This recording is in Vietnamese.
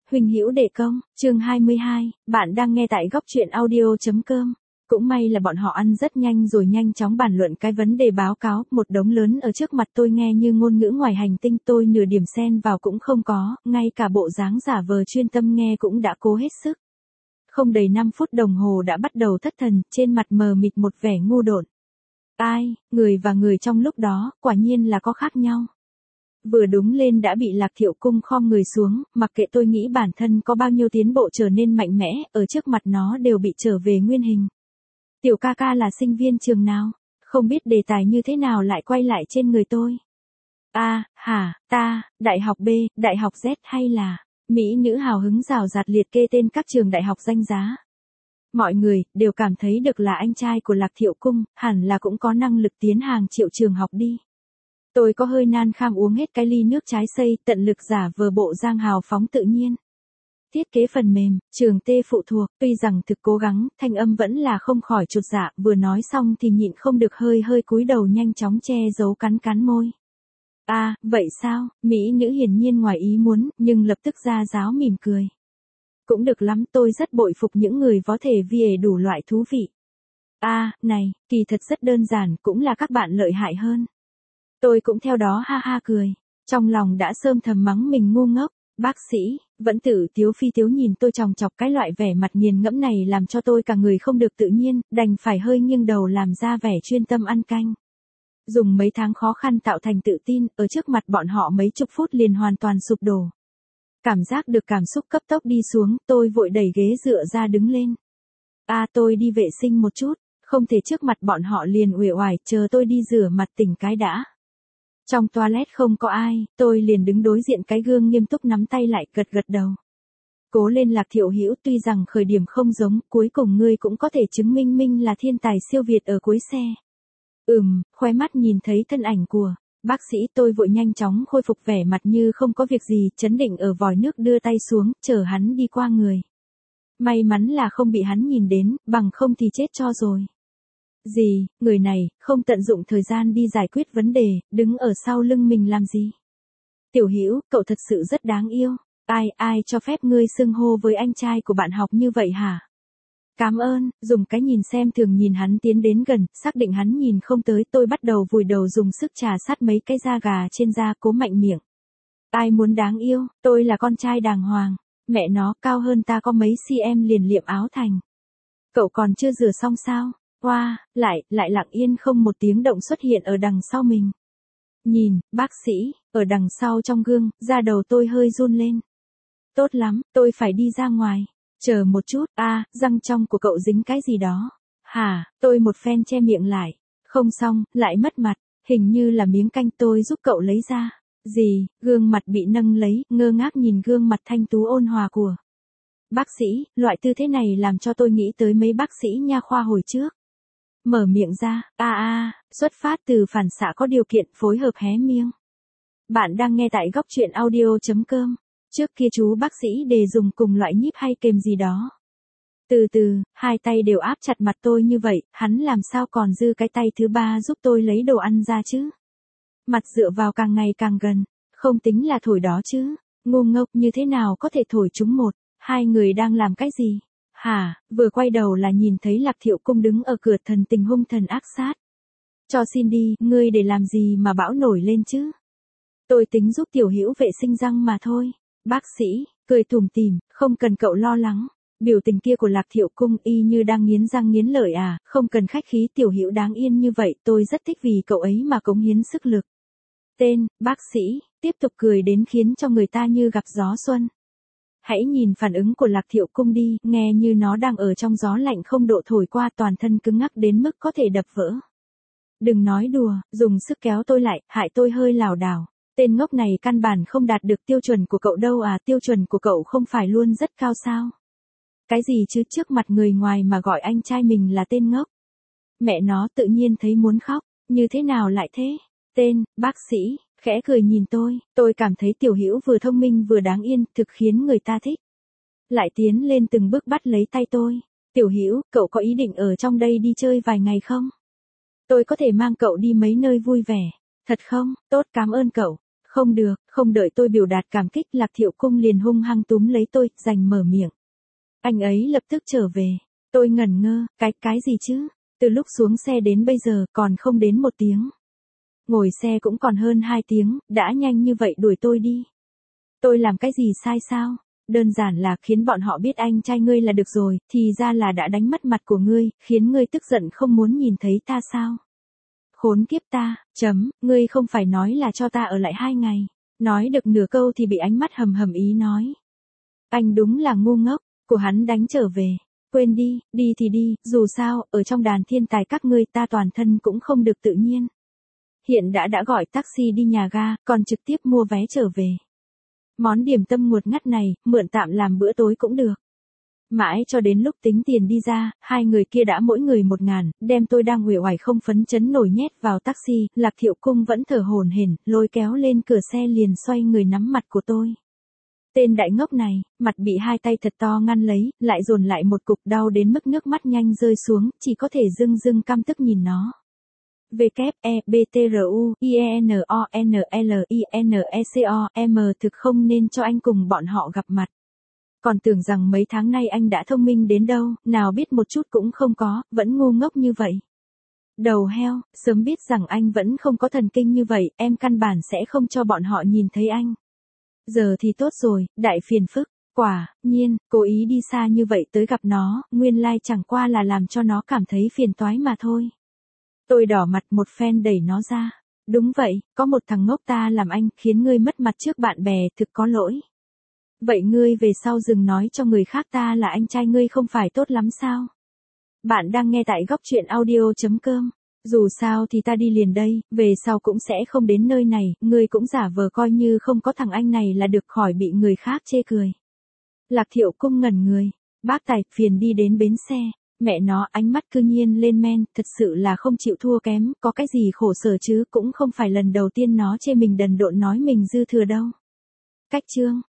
Huynh hữu đề công, chương 22, bạn đang nghe tại góc truyện audio.com. Cũng may là bọn họ ăn rất nhanh rồi nhanh chóng bàn luận cái vấn đề báo cáo, một đống lớn ở trước mặt tôi nghe như ngôn ngữ ngoài hành tinh, tôi nửa điểm xen vào cũng không có, ngay cả bộ dáng giả vờ chuyên tâm nghe cũng đã cố hết sức. Không đầy 5 phút đồng hồ đã bắt đầu thất thần, trên mặt mờ mịt một vẻ ngu độn. Ai, người và người trong lúc đó, quả nhiên là có khác nhau. Vừa đúng lên đã bị Lạc Thiệu Cung khom người xuống, mặc kệ tôi nghĩ bản thân có bao nhiêu tiến bộ trở nên mạnh mẽ, ở trước mặt nó đều bị trở về nguyên hình. Tiểu ca ca là sinh viên trường nào? Không biết đề tài như thế nào lại quay lại trên người tôi. Đại học B, đại học Z hay là... Mỹ nữ hào hứng rào rạt liệt kê tên các trường đại học danh giá. Mọi người đều cảm thấy được là anh trai của Lạc Thiệu Cung, hẳn là cũng có năng lực tiến hàng triệu trường học đi. Tôi có hơi nan kham uống hết cái ly nước trái cây, tận lực giả vờ bộ giang hào phóng tự nhiên. Thiết kế phần mềm, trường T phụ thuộc, tuy rằng thực cố gắng, thanh âm vẫn là không khỏi chột dạ, vừa nói xong thì nhịn không được hơi cúi đầu nhanh chóng che giấu cắn môi. Vậy sao? Mỹ nữ hiển nhiên ngoài ý muốn, nhưng lập tức ra giáo mỉm cười. Cũng được lắm, tôi rất bội phục những người có thể vie đủ loại thú vị. Này, kỳ thật rất đơn giản, cũng là các bạn lợi hại hơn. Tôi cũng theo đó ha ha cười, trong lòng đã sơm thầm mắng mình ngu ngốc. Bác sĩ, vẫn tự tiếu phi tiếu nhìn tôi chòng chọc, cái loại vẻ mặt nghiền ngẫm này làm cho tôi cả người không được tự nhiên, đành phải hơi nghiêng đầu làm ra vẻ chuyên tâm ăn canh. Dùng mấy tháng khó khăn tạo thành tự tin, ở trước mặt bọn họ mấy chục phút liền hoàn toàn sụp đổ. Cảm giác được cảm xúc cấp tốc đi xuống, tôi vội đẩy ghế dựa ra đứng lên. Tôi đi vệ sinh một chút, không thể trước mặt bọn họ liền uể oải, chờ tôi đi rửa mặt tỉnh cái đã. Trong toilet không có ai, tôi liền đứng đối diện cái gương nghiêm túc nắm tay lại, gật đầu. Cố lên Lạc Thiệu Hữu, tuy rằng khởi điểm không giống, cuối cùng ngươi cũng có thể chứng minh mình là thiên tài siêu việt ở cuối xe. Khóe mắt nhìn thấy thân ảnh của bác sĩ, tôi vội nhanh chóng khôi phục vẻ mặt như không có việc gì, chấn định ở vòi nước đưa tay xuống, chờ hắn đi qua người. May mắn là không bị hắn nhìn đến, bằng không thì chết cho rồi. Gì, người này, không tận dụng thời gian đi giải quyết vấn đề, đứng ở sau lưng mình làm gì? Tiểu Hữu, cậu thật sự rất đáng yêu. Ai cho phép ngươi xưng hô với anh trai của bạn học như vậy hả? Cảm ơn, dùng cái nhìn xem thường nhìn hắn tiến đến gần, xác định hắn nhìn không tới, tôi bắt đầu vùi đầu dùng sức trà sát mấy cái da gà trên da, cố mạnh miệng. Ai muốn đáng yêu, tôi là con trai đàng hoàng, mẹ nó cao hơn ta có mấy cm liền liệm áo thành. Cậu còn chưa rửa xong sao? Lại lặng yên không một tiếng động xuất hiện ở đằng sau mình. Nhìn, bác sĩ, ở đằng sau trong gương, da đầu tôi hơi run lên. Tốt lắm, tôi phải đi ra ngoài. Chờ một chút, răng trong của cậu dính cái gì đó. Hả, tôi một phen che miệng lại. Không xong, lại mất mặt, hình như là miếng canh, tôi giúp cậu lấy ra. Gì, gương mặt bị nâng lấy, ngơ ngác nhìn gương mặt thanh tú ôn hòa của bác sĩ, loại tư thế này làm cho tôi nghĩ tới mấy bác sĩ nha khoa hồi trước. Mở miệng ra, xuất phát từ phản xạ có điều kiện, phối hợp hé miệng. Bạn đang nghe tại góc truyện audio.com. Trước kia chú bác sĩ đề dùng cùng loại nhíp hay kềm gì đó. Từ từ, hai tay đều áp chặt mặt tôi như vậy, hắn làm sao còn dư cái tay thứ ba giúp tôi lấy đồ ăn ra chứ? Mặt dựa vào càng ngày càng gần, không tính là thổi đó chứ, ngu ngốc, như thế nào có thể thổi chúng một, hai người đang làm cái gì? Hả, vừa quay đầu là nhìn thấy Lạc Thiệu Cung đứng ở cửa, thần tình hung thần ác sát. Cho xin đi, ngươi để làm gì mà bão nổi lên chứ? Tôi tính giúp Tiểu Hữu vệ sinh răng mà thôi. Bác sĩ, cười tủm tỉm, không cần cậu lo lắng. Biểu tình kia của Lạc Thiệu Cung y như đang nghiến răng nghiến lợi, không cần khách khí, Tiểu Hữu đáng yên như vậy, tôi rất thích vì cậu ấy mà cống hiến sức lực. Tên, bác sĩ, tiếp tục cười đến khiến cho người ta như gặp gió xuân. Hãy nhìn phản ứng của Lạc Thiệu Cung đi, nghe như nó đang ở trong gió lạnh không độ thổi qua, toàn thân cứng ngắc đến mức có thể đập vỡ. Đừng nói đùa, dùng sức kéo tôi lại, hại tôi hơi lảo đảo. Tên ngốc này căn bản không đạt được tiêu chuẩn của cậu đâu tiêu chuẩn của cậu không phải luôn rất cao sao? Cái gì chứ, trước mặt người ngoài mà gọi anh trai mình là tên ngốc. Mẹ nó tự nhiên thấy muốn khóc, như thế nào lại thế? Tên, bác sĩ, khẽ cười nhìn tôi cảm thấy Tiểu Hữu vừa thông minh vừa đáng yên, thực khiến người ta thích. Lại tiến lên từng bước bắt lấy tay tôi. Tiểu Hữu, cậu có ý định ở trong đây đi chơi vài ngày không? Tôi có thể mang cậu đi mấy nơi vui vẻ. Thật không? Tốt, cảm ơn cậu. Không được, không đợi tôi biểu đạt cảm kích Lạc Thiệu Cung liền hung hăng túm lấy tôi, giành mở miệng. Anh ấy lập tức trở về. Tôi ngẩn ngơ, cái gì chứ? Từ lúc xuống xe đến bây giờ còn không đến 1 tiếng. Ngồi xe cũng còn hơn 2 tiếng, đã nhanh như vậy đuổi tôi đi. Tôi làm cái gì sai sao? Đơn giản là khiến bọn họ biết anh trai ngươi là được rồi, thì ra là đã đánh mất mặt của ngươi, khiến ngươi tức giận không muốn nhìn thấy ta sao? Khốn kiếp ta, ngươi không phải nói là cho ta ở lại 2 ngày. Nói được nửa câu thì bị ánh mắt hầm hầm ý nói. Anh đúng là ngu ngốc, của hắn đánh trở về. Quên đi, đi thì đi, dù sao, ở trong đàn thiên tài các ngươi ta toàn thân cũng không được tự nhiên. Hiện đã gọi taxi đi nhà ga, còn trực tiếp mua vé trở về. Món điểm tâm ngọt ngắt này, mượn tạm làm bữa tối cũng được. Mãi cho đến lúc tính tiền đi ra, hai người kia đã mỗi người 1.000, đem tôi đang uể oải không phấn chấn nổi nhét vào taxi, Lạc Thiệu Cung vẫn thở hổn hển, lôi kéo lên cửa xe liền xoay người nắm mặt của tôi. Tên đại ngốc này, mặt bị 2 tay thật to ngăn lấy, lại dồn lại một cục đau đến mức nước mắt nhanh rơi xuống, chỉ có thể dưng căm tức nhìn nó. WEBTRUINONLINECOM thực không nên cho anh cùng bọn họ gặp mặt. Còn tưởng rằng mấy tháng nay anh đã thông minh đến đâu, nào biết một chút cũng không có, vẫn ngu ngốc như vậy. Đầu heo, sớm biết rằng anh vẫn không có thần kinh như vậy, em căn bản sẽ không cho bọn họ nhìn thấy anh. Giờ thì tốt rồi, đại phiền phức, quả nhiên, cố ý đi xa như vậy tới gặp nó, nguyên lai chẳng qua là làm cho nó cảm thấy phiền toái mà thôi. Tôi đỏ mặt một phen đẩy nó ra. Đúng vậy, có một thằng ngốc ta làm anh, khiến ngươi mất mặt trước bạn bè, thực có lỗi. Vậy ngươi về sau đừng nói cho người khác ta là anh trai ngươi không phải tốt lắm sao? Bạn đang nghe tại góc truyện audio.com. Dù sao thì ta đi liền đây, về sau cũng sẽ không đến nơi này, ngươi cũng giả vờ coi như không có thằng anh này là được khỏi bị người khác chê cười. Lạc Thiệu Cung ngẩn người. Bác tài, phiền đi đến bến xe. Mẹ nó ánh mắt cư nhiên lên men, thật sự là không chịu thua kém, có cái gì khổ sở chứ, cũng không phải lần đầu tiên nó chê mình đần độn nói mình dư thừa đâu. Cách chương.